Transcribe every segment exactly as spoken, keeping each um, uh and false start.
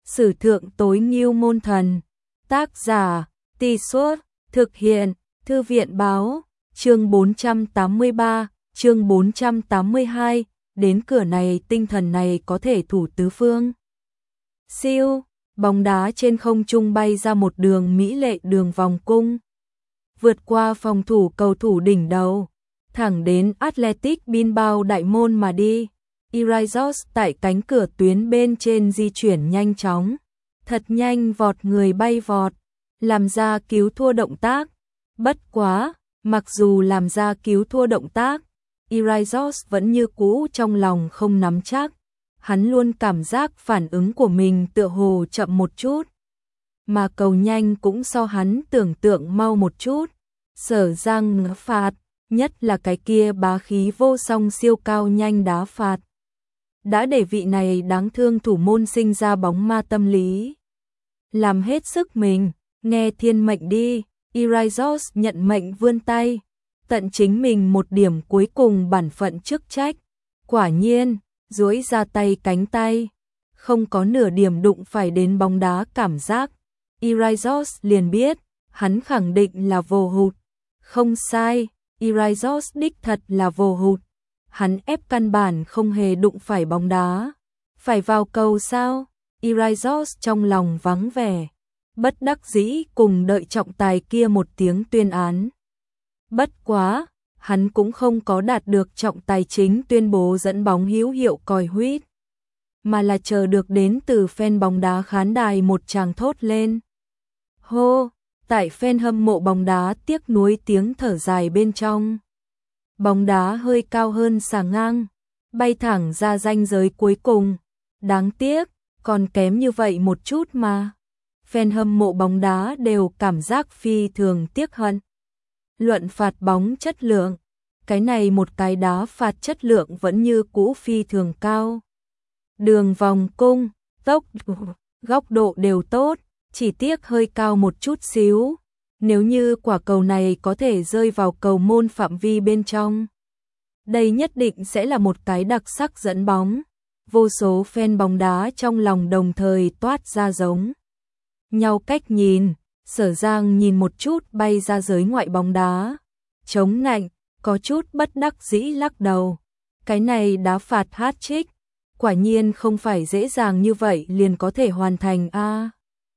Sử thượng tối ngưu môn thần. Tác giả, Tì Suốt, thực hiện, Thư viện báo, chương bốn trăm tám mươi ba, chương bốn trăm tám mươi hai, đến cửa này tinh thần này có thể thủ tứ phương. Siêu, bóng đá trên không trung bay ra một đường mỹ lệ đường vòng cung. Vượt qua phòng thủ cầu thủ đỉnh đầu, thẳng đến Athletic Bilbao đại môn mà đi. Irizos tại cánh cửa tuyến bên trên di chuyển nhanh chóng, thật nhanh vọt người bay vọt, làm ra cứu thua động tác. Bất quá, mặc dù làm ra cứu thua động tác, Irizos vẫn như cũ trong lòng không nắm chắc. Hắn luôn cảm giác phản ứng của mình tựa hồ chậm một chút, mà cầu nhanh cũng so hắn tưởng tượng mau một chút. Sở Giang phạt, nhất là cái kia bá khí vô song siêu cao nhanh đá phạt, đã để vị này đáng thương thủ môn sinh ra bóng ma tâm lý. Làm hết sức mình, nghe thiên mệnh đi. Irizos nhận mệnh vươn tay, tận chính mình một điểm cuối cùng bản phận chức trách. Quả nhiên, duỗi ra tay cánh tay, không có nửa điểm đụng phải đến bóng đá cảm giác. Irizos liền biết, hắn khẳng định là vô hụt. Không sai, Irizos đích thật là vô hụt. Hắn ép căn bản không hề đụng phải bóng đá. Phải vào cầu sao? Irizos trong lòng vắng vẻ, bất đắc dĩ cùng đợi trọng tài kia một tiếng tuyên án. Bất quá, hắn cũng không có đạt được trọng tài chính tuyên bố dẫn bóng hữu hiệu còi huýt, mà là chờ được đến từ fan bóng đá khán đài một tràng thốt lên. Hô, tại fan hâm mộ bóng đá tiếc nuối tiếng thở dài bên trong. Bóng đá hơi cao hơn xà ngang, bay thẳng ra ranh giới cuối cùng. Đáng tiếc, còn kém như vậy một chút mà. Fan hâm mộ bóng đá đều cảm giác phi thường tiếc hận. Luận phạt bóng chất lượng, cái này một cái đá phạt chất lượng vẫn như cũ phi thường cao. Đường vòng cung, tốc, góc độ đều tốt, chỉ tiếc hơi cao một chút xíu. Nếu như quả cầu này có thể rơi vào cầu môn phạm vi bên trong, đây nhất định sẽ là một cái đặc sắc dẫn bóng. Vô số fan bóng đá trong lòng đồng thời toát ra giống nhau cách nhìn. Sở Giang nhìn một chút bay ra giới ngoại bóng đá, chống nạnh, có chút bất đắc dĩ lắc đầu. Cái này đá phạt hat-trick, quả nhiên không phải dễ dàng như vậy liền có thể hoàn thành a. À,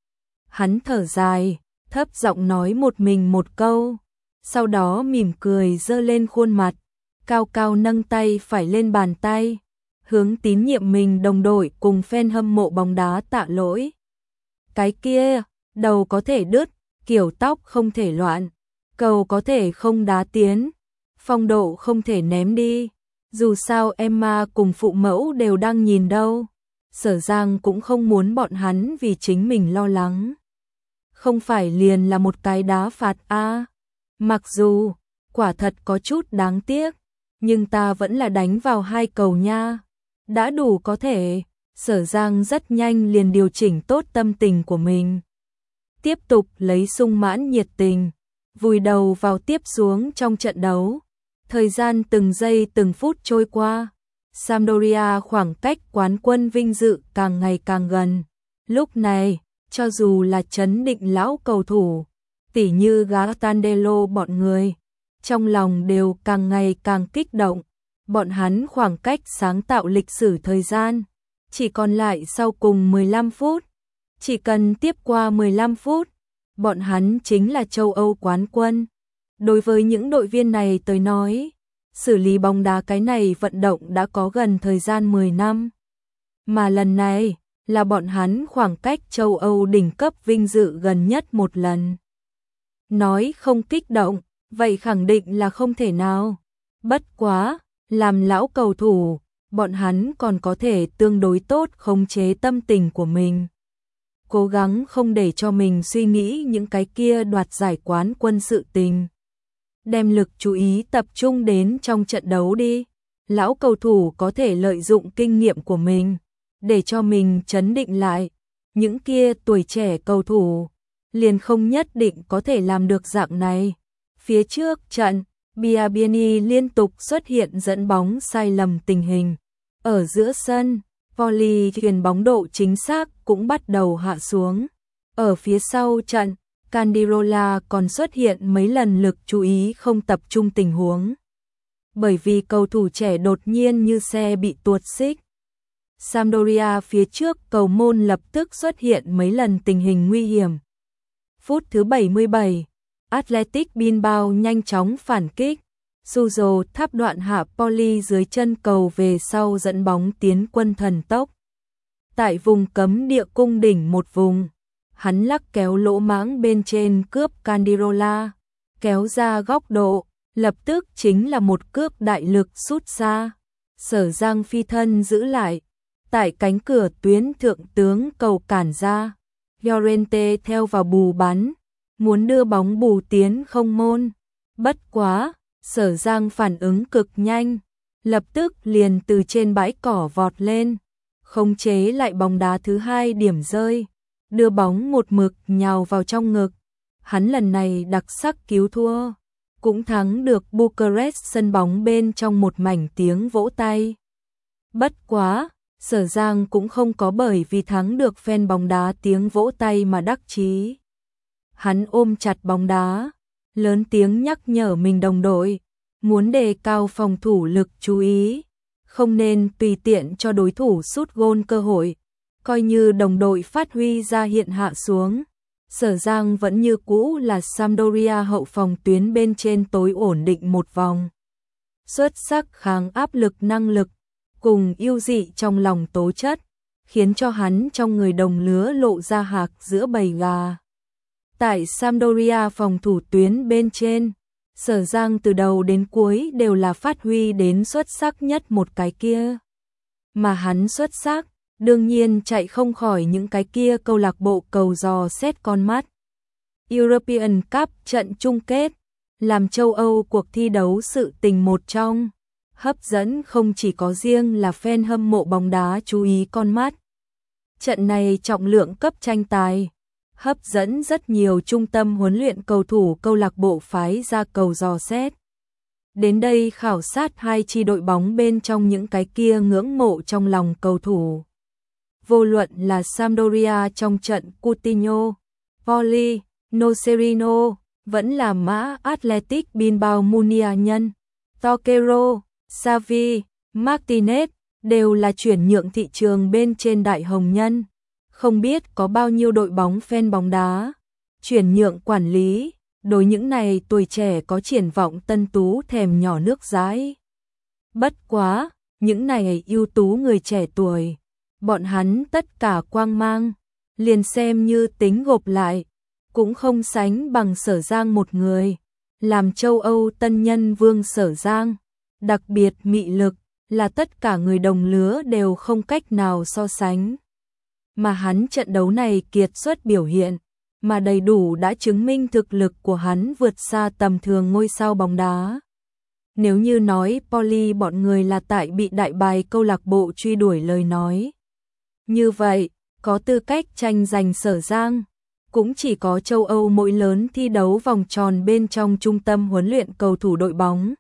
hắn thở dài, thấp giọng nói một mình một câu, sau đó mỉm cười giơ lên khuôn mặt, cao cao nâng tay phải lên bàn tay, hướng tín nhiệm mình đồng đội cùng fan hâm mộ bóng đá tạ lỗi. Cái kia, đầu có thể đứt, kiểu tóc không thể loạn, cầu có thể không đá tiến, phong độ không thể ném đi. Dù sao Emma cùng phụ mẫu đều đang nhìn đâu. Sở Giang cũng không muốn bọn hắn vì chính mình lo lắng. Không phải liền là một cái đá phạt a. À, mặc dù quả thật có chút đáng tiếc, nhưng ta vẫn là đánh vào hai cầu nha. Đã đủ có thể. Sở Giang rất nhanh liền điều chỉnh tốt tâm tình của mình, tiếp tục lấy sung mãn nhiệt tình, vùi đầu vào tiếp xuống trong trận đấu. Thời gian từng giây từng phút trôi qua, Sampdoria khoảng cách quán quân vinh dự càng ngày càng gần. Lúc này, cho dù là trấn định lão cầu thủ, tỉ như Gartandelo bọn người, trong lòng đều càng ngày càng kích động. Bọn hắn khoảng cách sáng tạo lịch sử thời gian chỉ còn lại sau cùng mười lăm phút. Chỉ cần tiếp qua mười lăm phút, bọn hắn chính là châu Âu quán quân. Đối với những đội viên này tới nói, xử lý bóng đá cái này vận động đã có gần thời gian mười năm. Mà lần này, là bọn hắn khoảng cách châu Âu đỉnh cấp vinh dự gần nhất một lần. Nói không kích động, vậy khẳng định là không thể nào. Bất quá, làm lão cầu thủ, bọn hắn còn có thể tương đối tốt khống chế tâm tình của mình. Cố gắng không để cho mình suy nghĩ những cái kia đoạt giải quán quân sự tình. Đem lực chú ý tập trung đến trong trận đấu đi. Lão cầu thủ có thể lợi dụng kinh nghiệm của mình, để cho mình trấn định lại. Những kia tuổi trẻ cầu thủ, liền không nhất định có thể làm được dạng này. Phía trước trận, Biabiany liên tục xuất hiện dẫn bóng sai lầm tình hình. Ở giữa sân, Poli chuyền bóng độ chính xác cũng bắt đầu hạ xuống. Ở phía sau trận, Candiola còn xuất hiện mấy lần lực chú ý không tập trung tình huống. Bởi vì cầu thủ trẻ đột nhiên như xe bị tuột xích. Sampdoria phía trước cầu môn lập tức xuất hiện mấy lần tình hình nguy hiểm. Phút thứ bảy mươi bảy, Athletic Bilbao nhanh chóng phản kích. Suso tháp đoạn hạ Poli dưới chân cầu về sau dẫn bóng tiến quân thần tốc. Tại vùng cấm địa cung đỉnh một vùng, hắn lắc kéo lỗ mãng bên trên cướp Candiola, kéo ra góc độ, lập tức chính là một cước đại lực sút xa. Sở Giang phi thân giữ lại, tại cánh cửa tuyến thượng tướng cầu cản ra. Llorente theo vào bù bắn, muốn đưa bóng bù tiến không môn. Bất quá, Sở Giang phản ứng cực nhanh, lập tức liền từ trên bãi cỏ vọt lên, khống chế lại bóng đá thứ hai điểm rơi, đưa bóng một mực nhào vào trong ngực. Hắn lần này đặc sắc cứu thua, cũng thắng được Bucharest sân bóng bên trong một mảnh tiếng vỗ tay. Bất quá, Sở Giang cũng không có bởi vì thắng được fan bóng đá tiếng vỗ tay mà đắc chí. Hắn ôm chặt bóng đá, lớn tiếng nhắc nhở mình đồng đội, muốn đề cao phòng thủ lực chú ý, không nên tùy tiện cho đối thủ sút gôn cơ hội, coi như đồng đội phát huy ra hiện hạ xuống. Sở Giang vẫn như cũ là Sampdoria hậu phòng tuyến bên trên tối ổn định một vòng. Xuất sắc kháng áp lực năng lực, cùng yêu dị trong lòng tố chất, khiến cho hắn trong người đồng lứa lộ ra hạc giữa bầy gà. Tại Sampdoria phòng thủ tuyến bên trên, Sở Giang từ đầu đến cuối đều là phát huy đến xuất sắc nhất một cái kia. Mà hắn xuất sắc, đương nhiên chạy không khỏi những cái kia câu lạc bộ cầu dò xét con mắt. European Cup trận chung kết, làm châu Âu cuộc thi đấu sự tình một trong, hấp dẫn không chỉ có riêng là fan hâm mộ bóng đá chú ý con mắt. Trận này trọng lượng cấp tranh tài, hấp dẫn rất nhiều trung tâm huấn luyện cầu thủ câu lạc bộ phái ra cầu dò xét. Đến đây khảo sát hai chi đội bóng bên trong những cái kia ngưỡng mộ trong lòng cầu thủ. Vô luận là Sampdoria trong trận Coutinho, Poli, Nocerino, vẫn là mã Athletic Bilbao Munir nhân, Torquero, Xavi, Martinez, đều là chuyển nhượng thị trường bên trên đại hồng nhân. Không biết có bao nhiêu đội bóng fan bóng đá, chuyển nhượng quản lý, đối những này tuổi trẻ có triển vọng tân tú thèm nhỏ nước dãi. Bất quá, những này ưu tú người trẻ tuổi, bọn hắn tất cả quang mang, liền xem như tính gộp lại, cũng không sánh bằng Sở Giang một người. Làm châu Âu tân nhân vương Sở Giang, đặc biệt mị lực, là tất cả người đồng lứa đều không cách nào so sánh. Mà hắn trận đấu này kiệt xuất biểu hiện, mà đầy đủ đã chứng minh thực lực của hắn vượt xa tầm thường ngôi sao bóng đá. Nếu như nói Poli bọn người là tại bị đại bài câu lạc bộ truy đuổi lời nói, như vậy, có tư cách tranh giành Sở Giang, cũng chỉ có châu Âu mỗi lớn thi đấu vòng tròn bên trong trung tâm huấn luyện cầu thủ đội bóng.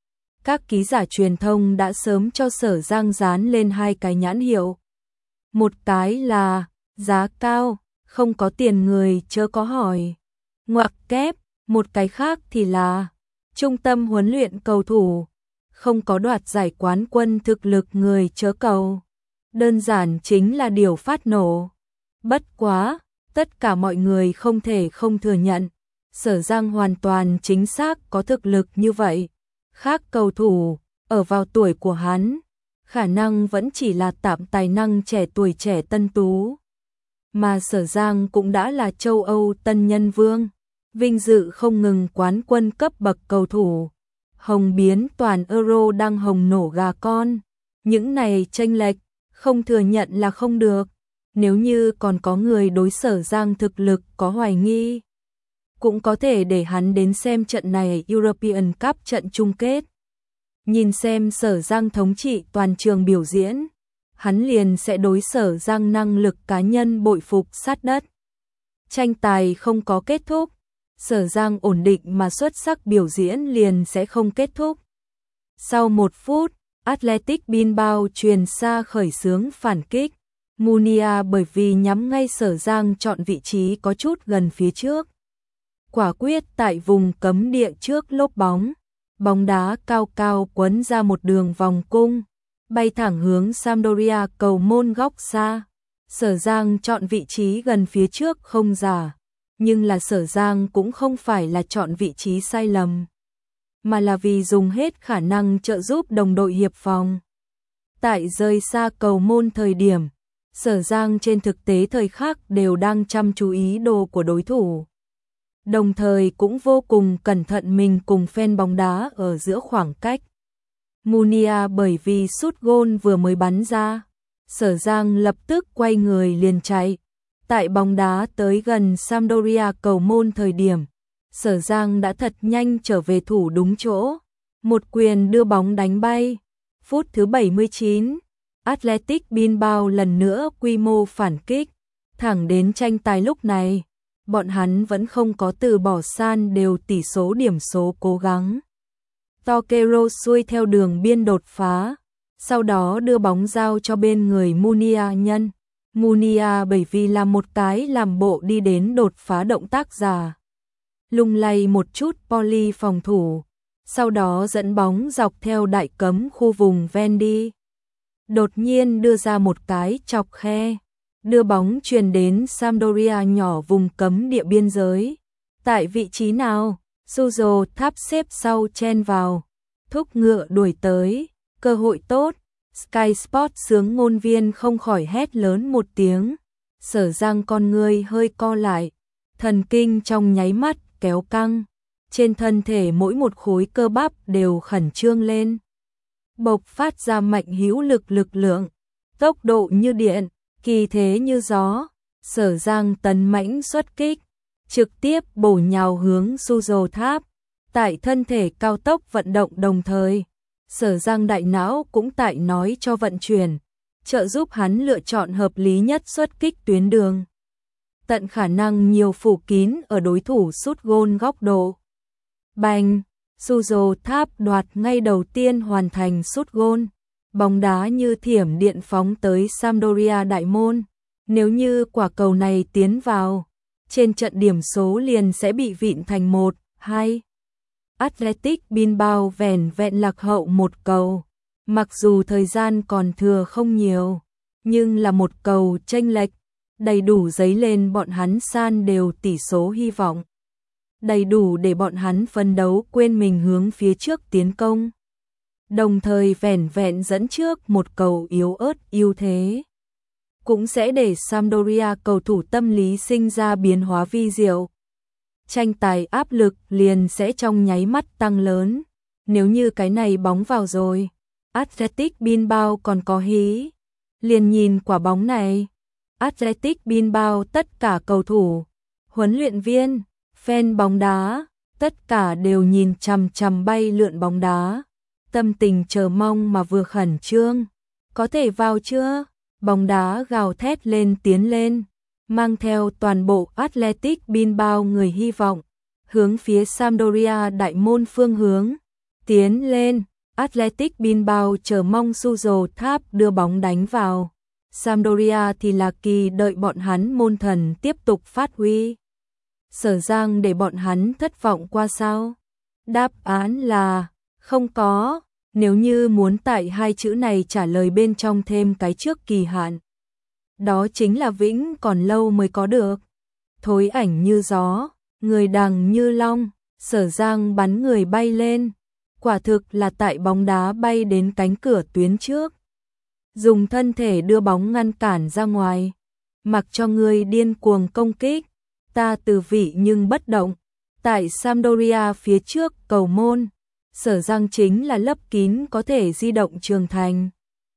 Các ký giả truyền thông đã sớm cho Sở Giang dán lên hai cái nhãn hiệu. Một cái là giá cao, không có tiền người chớ có hỏi, ngoặc kép, một cái khác thì là trung tâm huấn luyện cầu thủ, không có đoạt giải quán quân thực lực người chớ cầu. Đơn giản chính là điều phát nổ. Bất quá, tất cả mọi người không thể không thừa nhận, Sở Giang hoàn toàn chính xác có thực lực như vậy. Khác cầu thủ, ở vào tuổi của hắn, khả năng vẫn chỉ là tạm tài năng trẻ tuổi trẻ tân tú. Mà Sở Giang cũng đã là châu Âu tân nhân vương, vinh dự không ngừng quán quân cấp bậc cầu thủ. Hồng biến toàn Euro đang hồng nổ gà con. Những này chênh lệch, không thừa nhận là không được. Nếu như còn có người đối Sở Giang thực lực có hoài nghi, cũng có thể để hắn đến xem trận này European Cup trận chung kết. Nhìn xem Sở Giang thống trị toàn trường biểu diễn, hắn liền sẽ đối Sở Giang năng lực cá nhân bội phục sát đất. Tranh tài không có kết thúc, Sở Giang ổn định mà xuất sắc biểu diễn liền sẽ không kết thúc. Sau một phút, Athletic Bilbao truyền xa khởi xướng phản kích. Munir bởi vì nhắm ngay Sở Giang chọn vị trí có chút gần phía trước. Quả quyết tại vùng cấm địa trước lốp bóng. Bóng đá cao cao quấn ra một đường vòng cung, bay thẳng hướng Sampdoria cầu môn góc xa. Sở Giang chọn vị trí gần phía trước không giả, nhưng là Sở Giang cũng không phải là chọn vị trí sai lầm, mà là vì dùng hết khả năng trợ giúp đồng đội hiệp phòng. Tại rời xa cầu môn thời điểm, Sở Giang trên thực tế thời khắc đều đang chăm chú ý đồ của đối thủ. Đồng thời cũng vô cùng cẩn thận mình cùng fan bóng đá ở giữa khoảng cách. Munir bởi vì sút gôn vừa mới bắn ra, Sở Giang lập tức quay người liền chạy. Tại bóng đá tới gần Sampdoria cầu môn thời điểm, Sở Giang đã thật nhanh trở về thủ đúng chỗ, một quyền đưa bóng đánh bay. Phút thứ bảy mươi chín, Athletic Bilbao lần nữa quy mô phản kích, thẳng đến tranh tài lúc này, bọn hắn vẫn không có từ bỏ san đều tỷ số điểm số cố gắng. Torquero xuôi theo đường biên đột phá, sau đó đưa bóng giao cho bên người Munir nhân. Munir bởi vì làm một cái làm bộ đi đến đột phá động tác giả, lung lay một chút Poli phòng thủ, sau đó dẫn bóng dọc theo đại cấm khu vùng ven đi. Đột nhiên đưa ra một cái chọc khe, đưa bóng truyền đến Sampdoria nhỏ vùng cấm địa biên giới. Tại vị trí nào? Suso Tháp xếp sau chen vào, thúc ngựa đuổi tới, cơ hội tốt. Sky Sport sướng ngôn viên không khỏi hét lớn một tiếng. Sở Giang con ngươi hơi co lại, thần kinh trong nháy mắt kéo căng, trên thân thể mỗi một khối cơ bắp đều khẩn trương lên, bộc phát ra mạnh hữu lực lực lượng, tốc độ như điện, kỳ thế như gió. Sở Giang tấn mãnh xuất kích, trực tiếp bổ nhào hướng Suso Tháp. Tại thân thể cao tốc vận động đồng thời, Sở Giang đại não cũng tại nói cho vận chuyển, trợ giúp hắn lựa chọn hợp lý nhất xuất kích tuyến đường, tận khả năng nhiều phủ kín ở đối thủ sút gôn góc độ. Bành, Suso Tháp đoạt ngay đầu tiên hoàn thành sút gôn, bóng đá như thiểm điện phóng tới Sampdoria đại môn. Nếu như quả cầu này tiến vào, trên trận điểm số liền sẽ bị vịn thành một hai. Athletic Bilbao vẻn vẹn lạc hậu một cầu, mặc dù thời gian còn thừa không nhiều, nhưng là một cầu chênh lệch, đầy đủ dấy lên bọn hắn san đều tỷ số hy vọng, đầy đủ để bọn hắn phấn đấu quên mình hướng phía trước tiến công, đồng thời vẻn vẹn dẫn trước một cầu yếu ớt ưu thế, cũng sẽ để Sampdoria cầu thủ tâm lý sinh ra biến hóa vi diệu. Tranh tài áp lực liền sẽ trong nháy mắt tăng lớn. Nếu như cái này bóng vào rồi, Athletic Bilbao còn có hí. Liền nhìn quả bóng này, Athletic Bilbao tất cả cầu thủ, huấn luyện viên, fan bóng đá, tất cả đều nhìn chằm chằm bay lượn bóng đá, tâm tình chờ mong mà vừa khẩn trương. Có thể vào chưa? Bóng đá gào thét lên tiến lên, mang theo toàn bộ Athletic Bilbao người hy vọng, hướng phía Sampdoria đại môn phương hướng, tiến lên. Athletic Bilbao chờ mong Suso Tháp đưa bóng đánh vào, Sampdoria thì là kỳ đợi bọn hắn môn thần tiếp tục phát huy. Sở Giang để bọn hắn thất vọng qua sao? Đáp án là không có. Nếu như muốn tại hai chữ này trả lời bên trong thêm cái trước kỳ hạn, đó chính là vĩnh còn lâu mới có được. Thối ảnh như gió, người đằng như long, Sở Giang bắn người bay lên, quả thực là tại bóng đá bay đến cánh cửa tuyến trước, dùng thân thể đưa bóng ngăn cản ra ngoài, mặc cho người điên cuồng công kích, ta từ vị nhưng bất động. Tại Sampdoria phía trước cầu môn, Sở Giang chính là lấp kín có thể di động Trường Thành.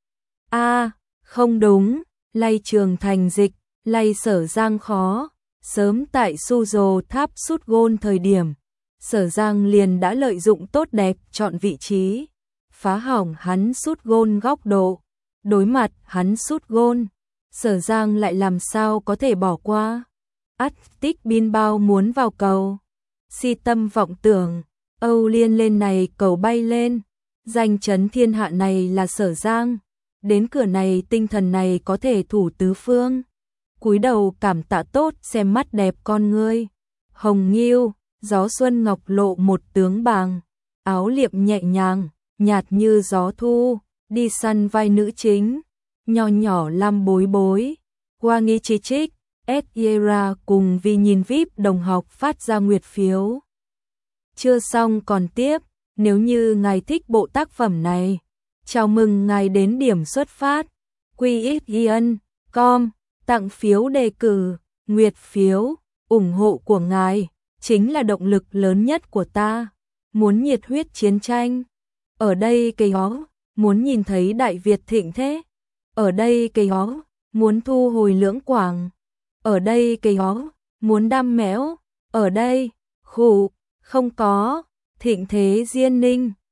A, à, không đúng, lay Trường Thành dịch, lay Sở Giang khó. Sớm tại Suso Tháp sút gôn thời điểm, Sở Giang liền đã lợi dụng tốt đẹp chọn vị trí, phá hỏng hắn sút gôn góc độ. Đối mặt hắn sút gôn, Sở Giang lại làm sao có thể bỏ qua. Athletic Bilbao muốn vào cầu, si tâm vọng tưởng, Âu liên lên này cầu bay lên, Danh chấn thiên hạ này là Sở Giang, đến cửa này tinh thần này có thể thủ tứ phương. Cúi đầu cảm tạ tốt xem mắt đẹp con ngươi. Hồng Nghiêu, gió xuân ngọc lộ một tướng bàng, áo liệm nhẹ nhàng, nhạt như gió thu, đi săn vai nữ chính, nhỏ nhỏ lam bối bối. Qua nghi chi trích, Sierra cùng vì nhìn vi ai pi đồng học phát ra nguyệt phiếu. Chưa xong còn tiếp, nếu như ngài thích bộ tác phẩm này, chào mừng ngài đến điểm xuất phát, quy ích chấm com, tặng phiếu đề cử, nguyệt phiếu, ủng hộ của ngài, chính là động lực lớn nhất của ta. Muốn nhiệt huyết chiến tranh, ở đây cây ó, muốn nhìn thấy Đại Việt thịnh thế, ở đây cây ó, muốn thu hồi Lưỡng Quảng, ở đây cây ó, muốn đam mẽo, ở đây, khủ, không có, thịnh thế Diên Ninh.